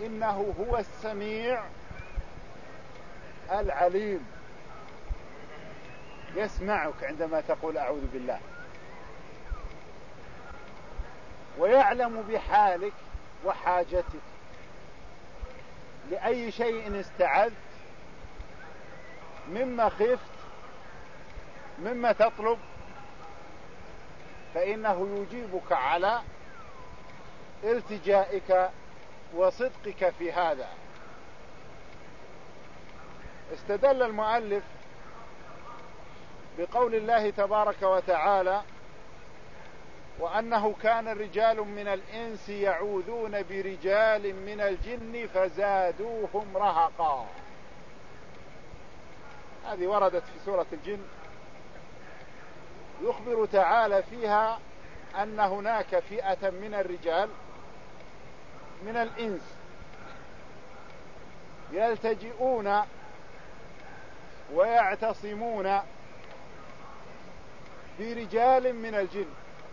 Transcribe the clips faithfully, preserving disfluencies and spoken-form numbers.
إنه هو السميع العليم، يسمعك عندما تقول أعوذ بالله، ويعلم بحالك وحاجتك، لأي شيء استعذت، مما خفت، مما تطلب، فإنه يجيبك على التجائك وصدقك في هذا. استدل المؤلف بقول الله تبارك وتعالى: وأنه كان رجال من الإنس يعوذون برجال من الجن فزادوهم رهقا. هذه وردت في سورة الجن، يخبر تعالى فيها أن هناك فئة من الرجال من الإنس يلتجئون ويعتصمون برجال من الجن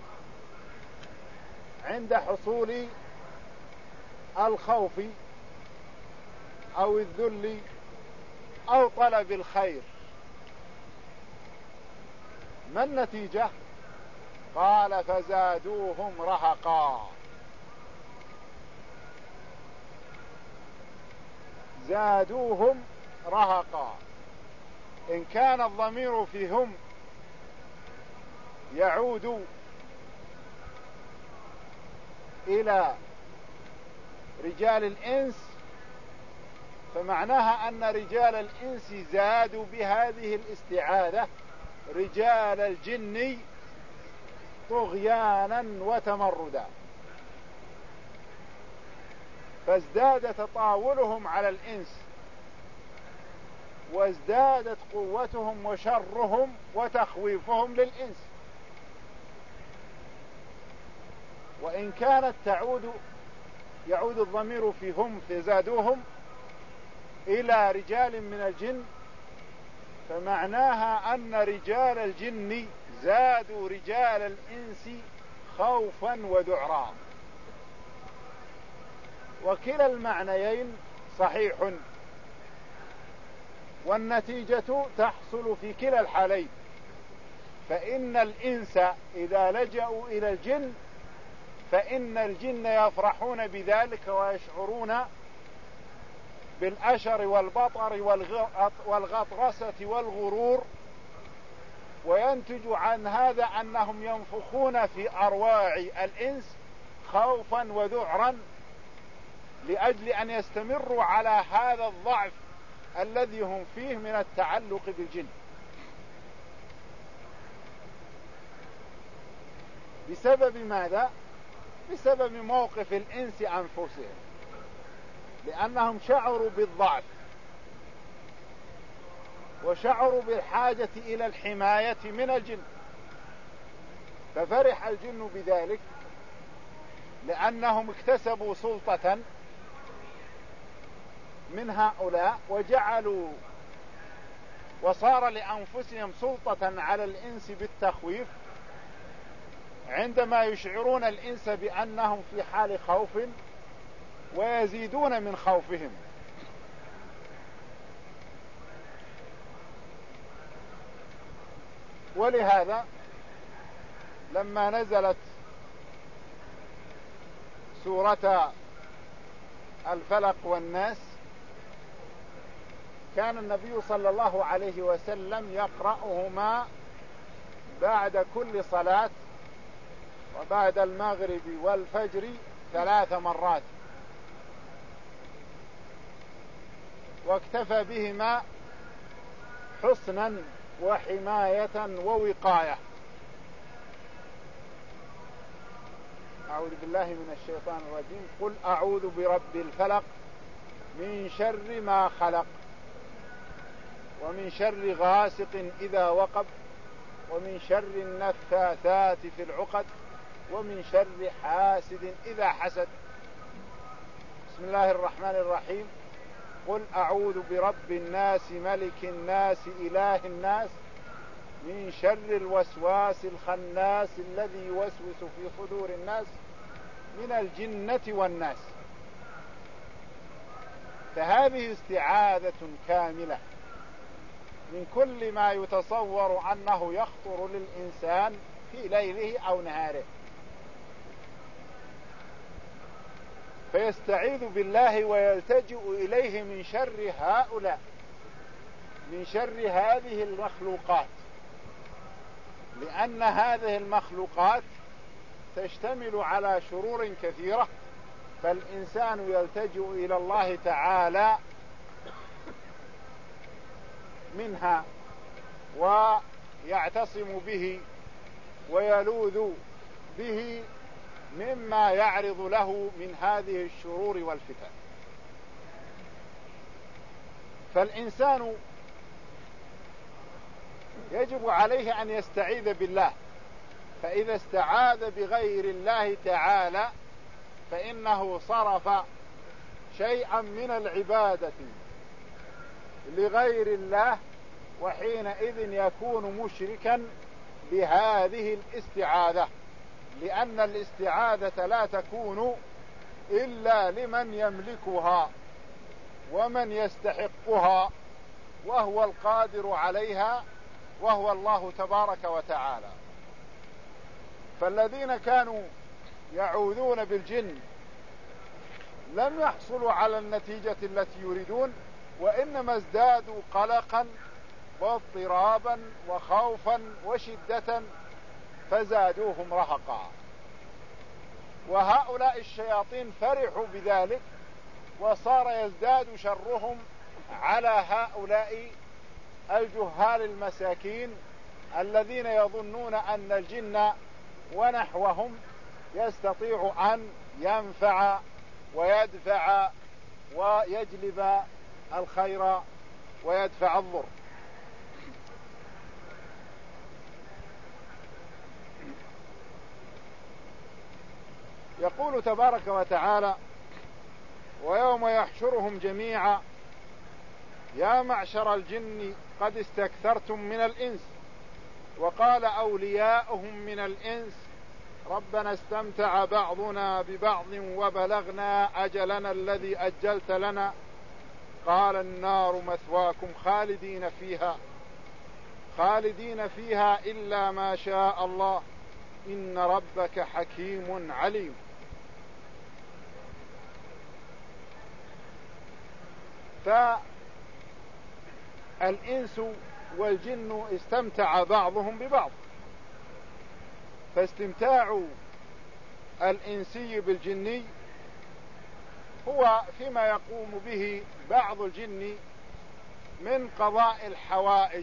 عند حصول الخوف أو الذل أو طلب الخير. ما النتيجة؟ قال: فزادوهم رهقا. زادوهم رهقا. إن كان الضمير فيهم يعود إلى رجال الإنس، فمعناها أن رجال الإنس زادوا بهذه الاستعاذة رجال الجن طغيانا وتمردا، فازداد تطاولهم على الإنس، وازدادت قوتهم وشرهم وتخويفهم للإنس. وإن كانت تعود يعود الضمير فيهم فزادوهم إلى رجال من الجن، فمعناها أن رجال الجن زادوا رجال الإنس خوفا وذعرا. وكلا المعنيين صحيح، والنتيجة تحصل في كلا الحالين. فإن الإنس إذا لجأوا إلى الجن فإن الجن يفرحون بذلك ويشعرون بالأشر والبطر والغطرسة والغرور، وينتج عن هذا أنهم ينفخون في أرواع الإنس خوفا وذعرا لأجل أن يستمروا على هذا الضعف الذي هم فيه من التعلق بالجن. بسبب ماذا؟ بسبب موقف الإنس أنفسهم، لأنهم شعروا بالضعف وشعروا بالحاجة إلى الحماية من الجن، ففرح الجن بذلك لأنهم اكتسبوا سلطة من هؤلاء، وجعلوا وصار لأنفسهم سلطة على الإنس بالتخويف عندما يشعرون الإنس بأنهم في حال خوف، ويزيدون من خوفهم. ولهذا لما نزلت سورة الفلق والناس كان النبي صلى الله عليه وسلم يقرأهما بعد كل صلاة وبعد المغرب والفجر ثلاث مرات، واكتفى بهما حسنا وحماية ووقاية. أعوذ بالله من الشيطان الرجيم. قل أعوذ برب الفلق من شر ما خلق، ومن شر غاسق إذا وقب، ومن شر النفاثات في العقد، ومن شر حاسد إذا حسد. بسم الله الرحمن الرحيم. قل أعوذ برب الناس ملك الناس إله الناس من شر الوسواس الخناس الذي يوسوس في صدور الناس من الجنة والناس. فهذه استعاذة كاملة من كل ما يتصور أنه يخطر للإنسان في ليله أو نهاره، فيستعيذ بالله ويلتجئ إليه من شر هؤلاء، من شر هذه المخلوقات، لأن هذه المخلوقات تشتمل على شرور كثيرة، فالإنسان يلتجئ إلى الله تعالى منها ويعتصم به ويلوذ به مما يعرض له من هذه الشرور والفتن. فالإنسان يجب عليه أن يستعيذ بالله، فإذا استعاذ بغير الله تعالى فإنه صرف شيئا من العبادة لغير الله، وحينئذ يكون مشركا بهذه الاستعاذة، لأن الاستعاذة لا تكون إلا لمن يملكها ومن يستحقها وهو القادر عليها وهو الله تبارك وتعالى. فالذين كانوا يعوذون بالجن لم يحصلوا على النتيجة التي يريدون، وإنما ازدادوا قلقا واضطرابا وخوفا وشدة فزادوهم رهقا. وهؤلاء الشياطين فرحوا بذلك، وصار يزداد شرهم على هؤلاء الجهال المساكين الذين يظنون أن الجن ونحوهم يستطيع أن ينفع ويدفع ويجلب الخير ويدفع الضر. يقول تبارك وتعالى: ويوم يحشرهم جميعا يا معشر الجن قد استكثرتم من الإنس، وقال أولياؤهم من الإنس ربنا استمتع بعضنا ببعض وبلغنا أجلنا الذي أجلت لنا قال النار مثواكم خالدين فيها خالدين فيها إلا ما شاء الله إن ربك حكيم عليم. فالإنس والجن استمتع بعضهم ببعض، فاستمتاع الإنسي بالجني هو فيما يقوم به بعض الجن من قضاء الحوائج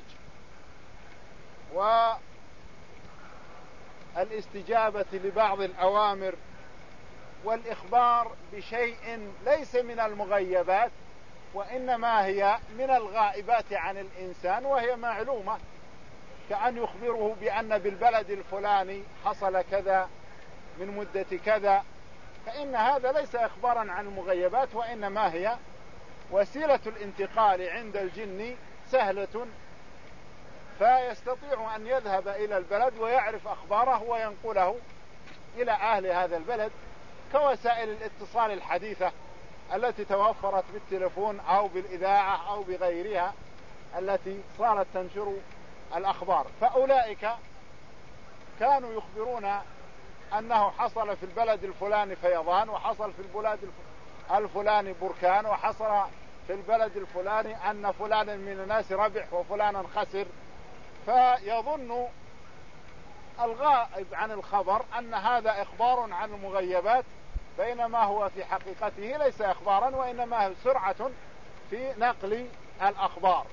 والاستجابة لبعض الأوامر والإخبار بشيء ليس من المغيبات، وإنما هي من الغائبات عن الإنسان وهي معلومة، كأن يخبره بأن بالبلد الفلاني حصل كذا من مدة كذا، فإن هذا ليس إخبارا عن المغيبات، وإنما هي وسيلة الانتقال عند الجن سهلة، فيستطيع أن يذهب إلى البلد ويعرف أخباره وينقله إلى أهل هذا البلد، كوسائل الاتصال الحديثة التي توفرت بالتلفون أو بالإذاعة أو بغيرها التي صارت تنشر الأخبار. فأولئك كانوا يخبرون أنه حصل في البلد الفلاني فيضان، وحصل في البلد الفلاني بركان، وحصل في البلد الفلاني أن فلانا من الناس ربح وفلانا خسر، فيظن الغائب عن الخبر أن هذا إخبار عن المغيبات، بينما هو في حقيقته ليس إخبارا، وإنما سرعة في نقل الأخبار.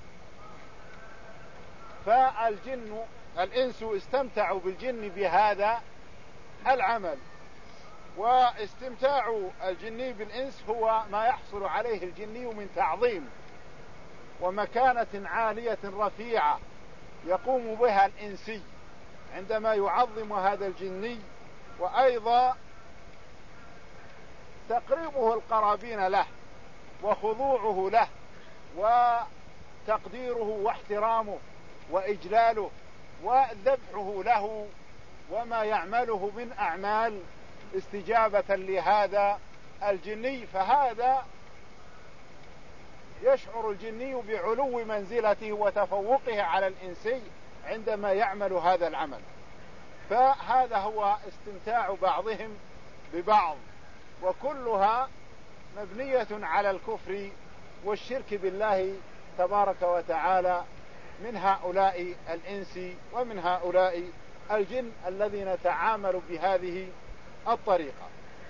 فالجن الإنس استمتعوا بالجن بهذا العمل، واستمتاع الجني بالإنس هو ما يحصل عليه الجني من تعظيم ومكانة عالية رفيعة يقوم بها الإنسي عندما يعظم هذا الجني، وأيضا تقريبه القرابين له وخضوعه له وتقديره واحترامه وإجلاله وذبحه له وما يعمله من أعمال استجابة لهذا الجني. فهذا يشعر الجني بعلو منزلته وتفوقه على الإنسي عندما يعمل هذا العمل. فهذا هو استمتاع بعضهم ببعض، وكلها مبنية على الكفر والشرك بالله تبارك وتعالى من هؤلاء الإنس ومن هؤلاء الجن الذين تعاملوا بهذه الطريقة.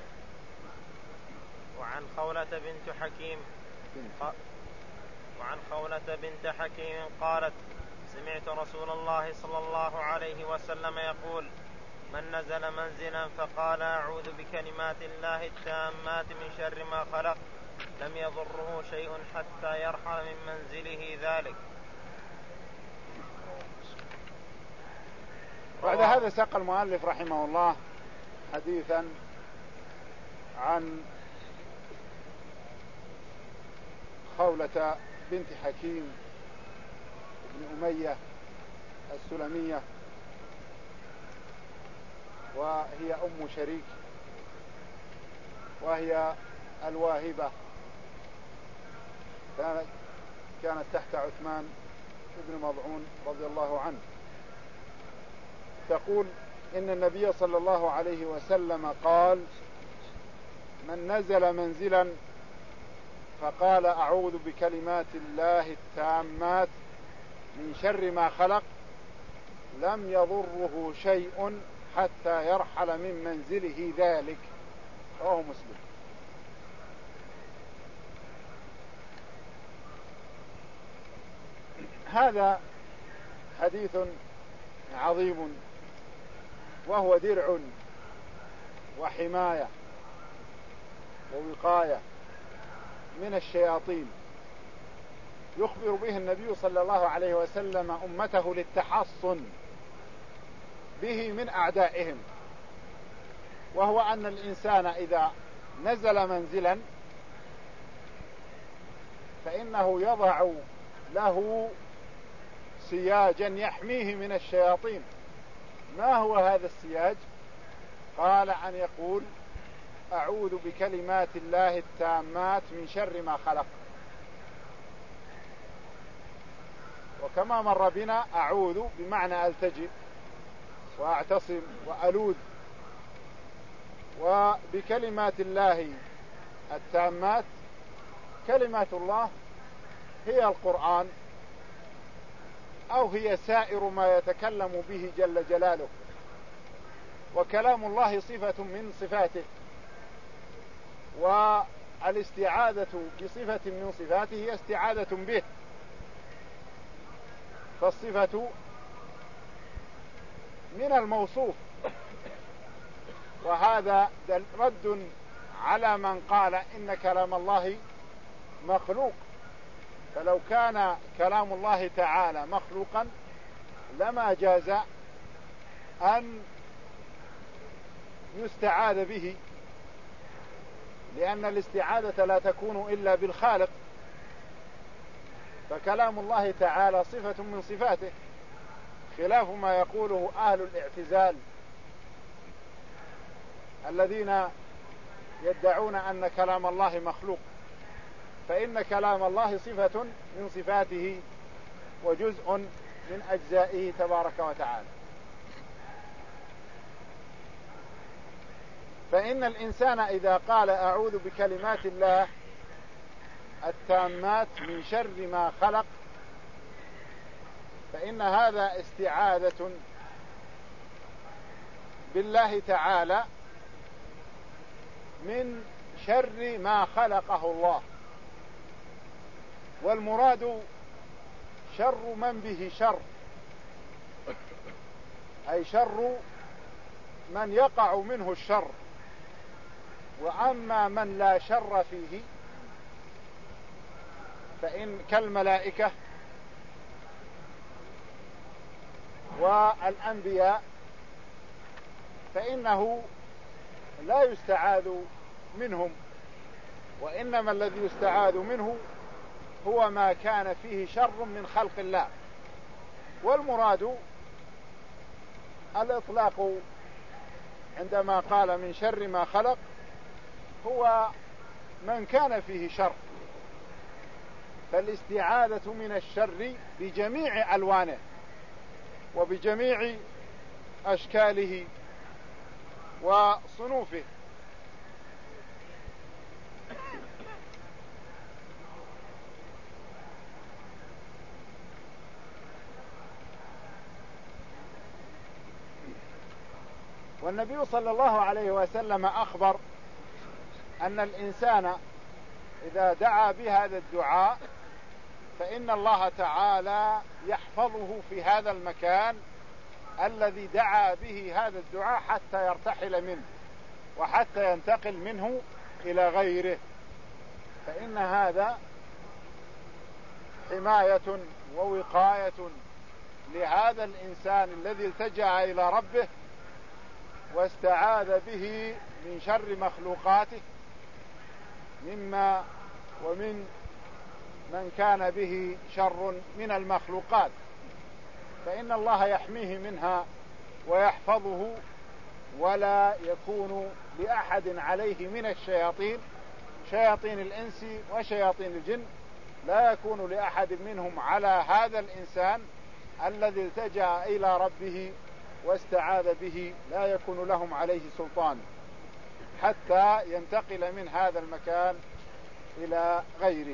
وعن خولة بنت حكيم ق... وعن خولة بنت حكيم قالت: سمعت رسول الله صلى الله عليه وسلم يقول: من نزل منزلا فقال: أعوذ بكلمات الله التامات من شر ما خلق، لم يضره شيء حتى يرحل من منزله ذلك. بعد هذا ساق المؤلف رحمه الله حديثا عن خولة بنت حكيم بن أمية السلمية، وهي أم شريك، وهي الواهبة، كانت تحت عثمان بن مضعون رضي الله عنه. تقول: إن النبي صلى الله عليه وسلم قال: من نزل منزلا فقال: أعوذ بكلمات الله التامات من شر ما خلق، لم يضره شيء حتى يرحل من منزله ذلك. رواه مسلم. هذا حديث عظيم، وهو درع وحماية ووقاية من الشياطين، يخبر به النبي صلى الله عليه وسلم أمته للتحصن به من أعدائهم، وهو أن الإنسان إذا نزل منزلا فإنه يضع له سياجا يحميه من الشياطين. ما هو هذا السياج؟ قال: أن يقول: أعوذ بكلمات الله التامات من شر ما خلق. وكما مر بنا، أعوذ بمعنى ألتجئ وأعتصم وألوذ، وبكلمات الله التامات كلمات الله هي القرآن، أو هي سائر ما يتكلم به جل جلاله. وكلام الله صفة من صفاته، والاستعاذة بصفة من صفاته هي استعاذة به، فالصفة من الموصوف. وهذا رد على من قال إن كلام الله مخلوق، فلو كان كلام الله تعالى مخلوقا لما جاز أن يستعاذ به، لأن الاستعاذة لا تكون إلا بالخالق، فكلام الله تعالى صفة من صفاته، خلاف ما يقوله أهل الاعتزال الذين يدعون أن كلام الله مخلوق، فإن كلام الله صفة من صفاته وجزء من أجزائه تبارك وتعالى. فإن الإنسان إذا قال: أعوذ بكلمات الله التامات من شر ما خلق، فإن هذا استعاذة بالله تعالى من شر ما خلقه الله، والمراد شر من به شر، أي شر من يقع منه الشر. وأما من لا شر فيه فإن كالملائكة والأنبياء فإنه لا يستعاذ منهم، وإنما الذي يستعاذ منه هو ما كان فيه شر من خلق الله. والمراد الإطلاق عندما قال من شر ما خلق هو من كان فيه شر، فالاستعاذة من الشر بجميع ألوانه وبجميع أشكاله وصنوفه. والنبي صلى الله عليه وسلم أخبر أن الإنسان إذا دعا بهذا الدعاء فإن الله تعالى يحفظه في هذا المكان الذي دعا به هذا الدعاء حتى يرتحل منه وحتى ينتقل منه إلى غيره، فإن هذا حماية ووقاية لهذا الإنسان الذي التجأ إلى ربه واستعاذ به من شر مخلوقاته مما ومن من كان به شر من المخلوقات، فإن الله يحميه منها ويحفظه ولا يكون لأحد عليه من الشياطين، شياطين الإنس وشياطين الجن، لا يكون لأحد منهم على هذا الإنسان الذي التجأ إلى ربه واستعاذ به، لا يكون لهم عليه سلطان حتى ينتقل من هذا المكان إلى غيره.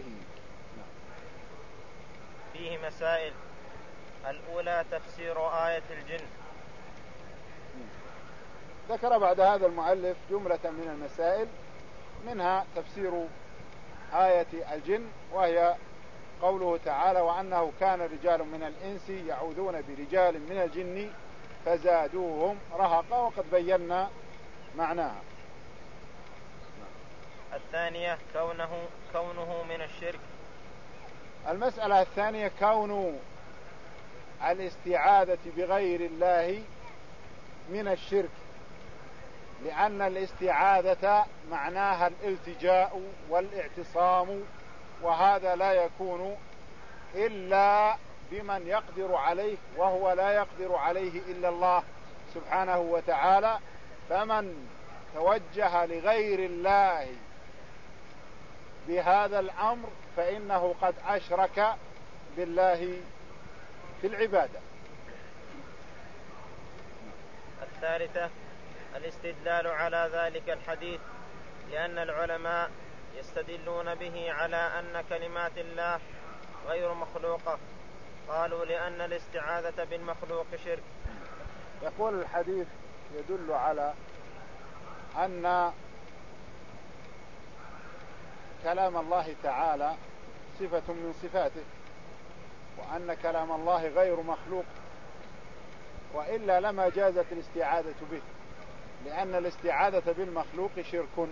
فيه مسائل. الأولى تفسير آية الجن. ذكر بعد هذا المؤلف جملة من المسائل، منها تفسير آية الجن، وهي قوله تعالى: وأنه كان رجال من الإنس يعوذون برجال من الجن فزادوهم رهقا، وقد بينا معناها. الثانية كونه كونه من الشرك. المسألة الثانية كون الاستعاذة بغير الله من الشرك، لأن الاستعاذة معناها الالتجاء والاعتصام، وهذا لا يكون إلا بمن يقدر عليه، وهو لا يقدر عليه إلا الله سبحانه وتعالى. فمن توجه لغير الله بهذا الأمر فإنه قد أشرك بالله في العبادة. الثالثة الاستدلال على ذلك الحديث، لأن العلماء يستدلون به على أن كلمات الله غير مخلوقة. قالوا لأن الاستعاذة بالمخلوق شرك. يقول الحديث يدل على أن كلام الله تعالى صفة من صفاته، وأن كلام الله غير مخلوق، وإلا لما جازت الاستعاذة به، لأن الاستعاذة بالمخلوق شرك.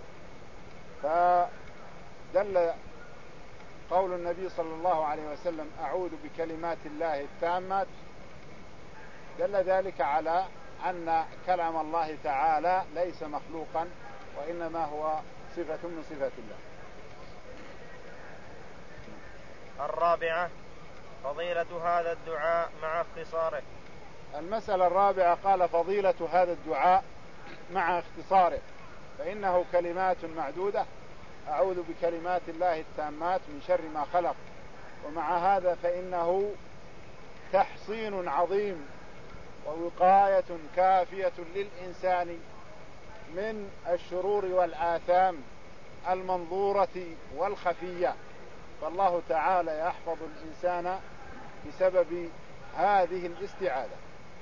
فدل قول النبي صلى الله عليه وسلم: أعوذ بكلمات الله التامات، دل ذلك على أن كلام الله تعالى ليس مخلوقا، وإنما هو صفة من صفات الله. الرابعة فضيلة هذا الدعاء مع اختصاره. المسألة الرابعة قال: فضيلة هذا الدعاء مع اختصاره، فإنه كلمات معدودة: أعوذ بكلمات الله التامات من شر ما خلق. ومع هذا فإنه تحصين عظيم ووقاية كافية للإنسان من الشرور والآثام المنظورة والخفية، فالله تعالى يحفظ الإنسان بسبب هذه الاستعاذة.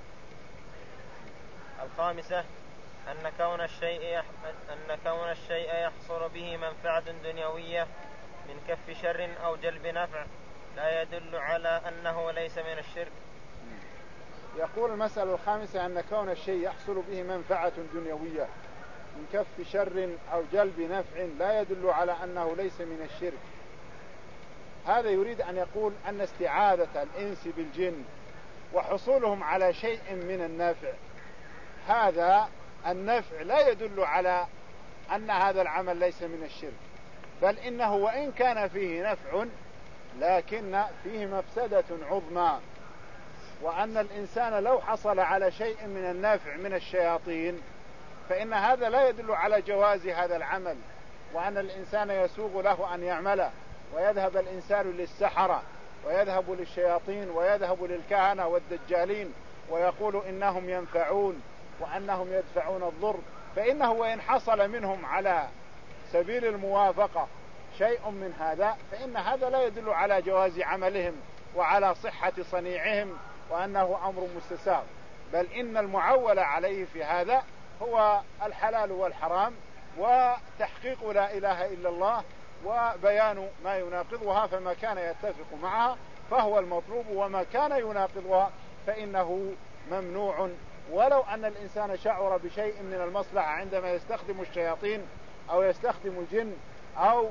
الخامسة أن كون الشيء أن كون الشيء يحصل به منفعة دنيوية من كف شر أو جلب نفع لا يدل على أنه ليس من الشرك. يقول المسألة الخامسة أن كون الشيء يحصل به منفعة دنيوية من كف شر أو جلب نفع لا يدل على أنه ليس من الشرك. هذا يريد أن يقول أن استعاذة الإنس بالجن وحصولهم على شيء من النفع، هذا النفع لا يدل على أن هذا العمل ليس من الشرك، بل إنه وإن كان فيه نفع لكن فيه مفسدة عظمى، وأن الإنسان لو حصل على شيء من النفع من الشياطين فإن هذا لا يدل على جواز هذا العمل، وأن الإنسان يسوغ له أن يعمله، ويذهب الإنسان للسحرة ويذهب للشياطين ويذهب للكهنة والدجالين ويقول إنهم ينفعون وأنهم يدفعون الضر، فإنه وإن حصل منهم على سبيل الموافقة شيء من هذا فإن هذا لا يدل على جواز عملهم وعلى صحة صنيعهم وأنه أمر مستساغ، بل إن المعول عليه في هذا هو الحلال والحرام وتحقيق لا إله إلا الله وبيان ما يناقضها، فما كان يتفق معها فهو المطلوب وما كان يناقضها فإنه ممنوع. ولو أن الإنسان شعر بشيء من المصلحة عندما يستخدم الشياطين أو يستخدم الجن أو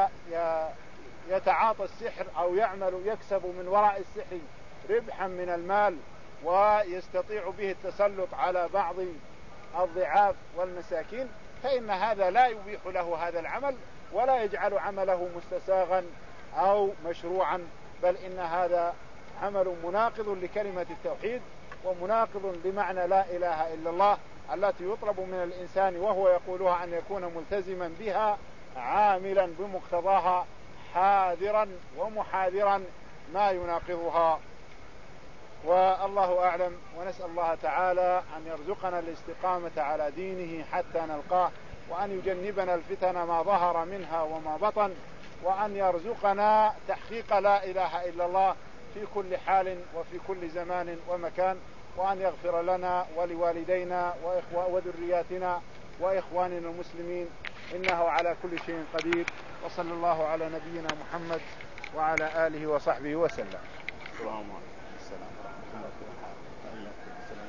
يتعاطى السحر أو يعمل يكسب من وراء السحر ربحا من المال ويستطيع به التسلط على بعض الضعاف والمساكين، فإن هذا لا يبيح له هذا العمل ولا يجعل عمله مستساغا أو مشروعا، بل إن هذا عمل مناقض لكلمة التوحيد ومناقض لمعنى لا إله إلا الله التي يطلب من الإنسان وهو يقولها أن يكون ملتزما بها عاملا بمقتضاها حاذرا ومحاذرا ما يناقضها. والله أعلم، ونسأل الله تعالى أن يرزقنا الاستقامة على دينه حتى نلقاه، وأن يجنبنا الفتن ما ظهر منها وما بطن، وأن يرزقنا تحقيق لا إله إلا الله في كل حال وفي كل زمان ومكان، وأن يغفر لنا ولوالدينا وذرياتنا وإخواننا المسلمين إنه على كل شيء قدير. وصلى الله على نبينا محمد وعلى آله وصحبه وسلم. السلام عليكم. السلام ورحمة الله وبركاته.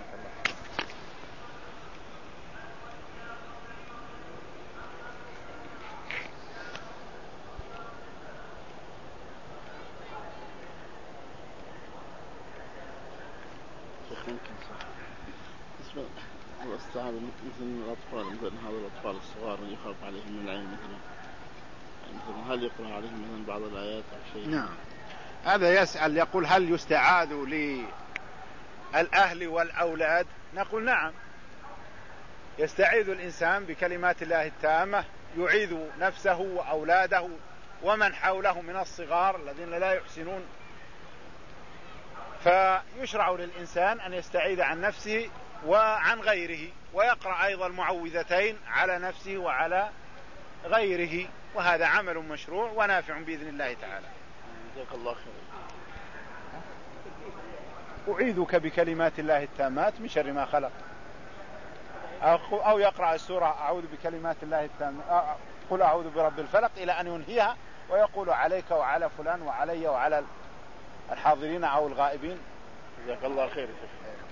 ممكن صح. بالنسبة للاستعاذة مثل الأطفال، مثل هذا الأطفال الصغار اللي يخاف عليهم من العين مثلا، مثلا هل يقرأ عليهم مثلا بعض الآيات أو شيء؟ نعم، هذا يسأل يقول هل يستعاذ للأهل والأولاد؟ نقول نعم، يستعيذ الإنسان بكلمات الله التامة، يعيذ نفسه وأولاده ومن حوله من الصغار الذين لا يحسنون، فيشرع للإنسان أن يستعيذ عن نفسه وعن غيره، ويقرأ أيضا المعوذتين على نفسه وعلى غيره، وهذا عمل مشروع ونافع بإذن الله تعالى. جزاك الله خير. أعيذك بكلمات الله التامات من شر ما خلق، أو يقرأ السورة أعوذ بكلمات الله التامات، قل أعوذ برب الفلق إلى أن ينهيها، ويقول عليك وعلى فلان وعلي وعلى الحاضرين أو الغائبين. جزاك الله خير.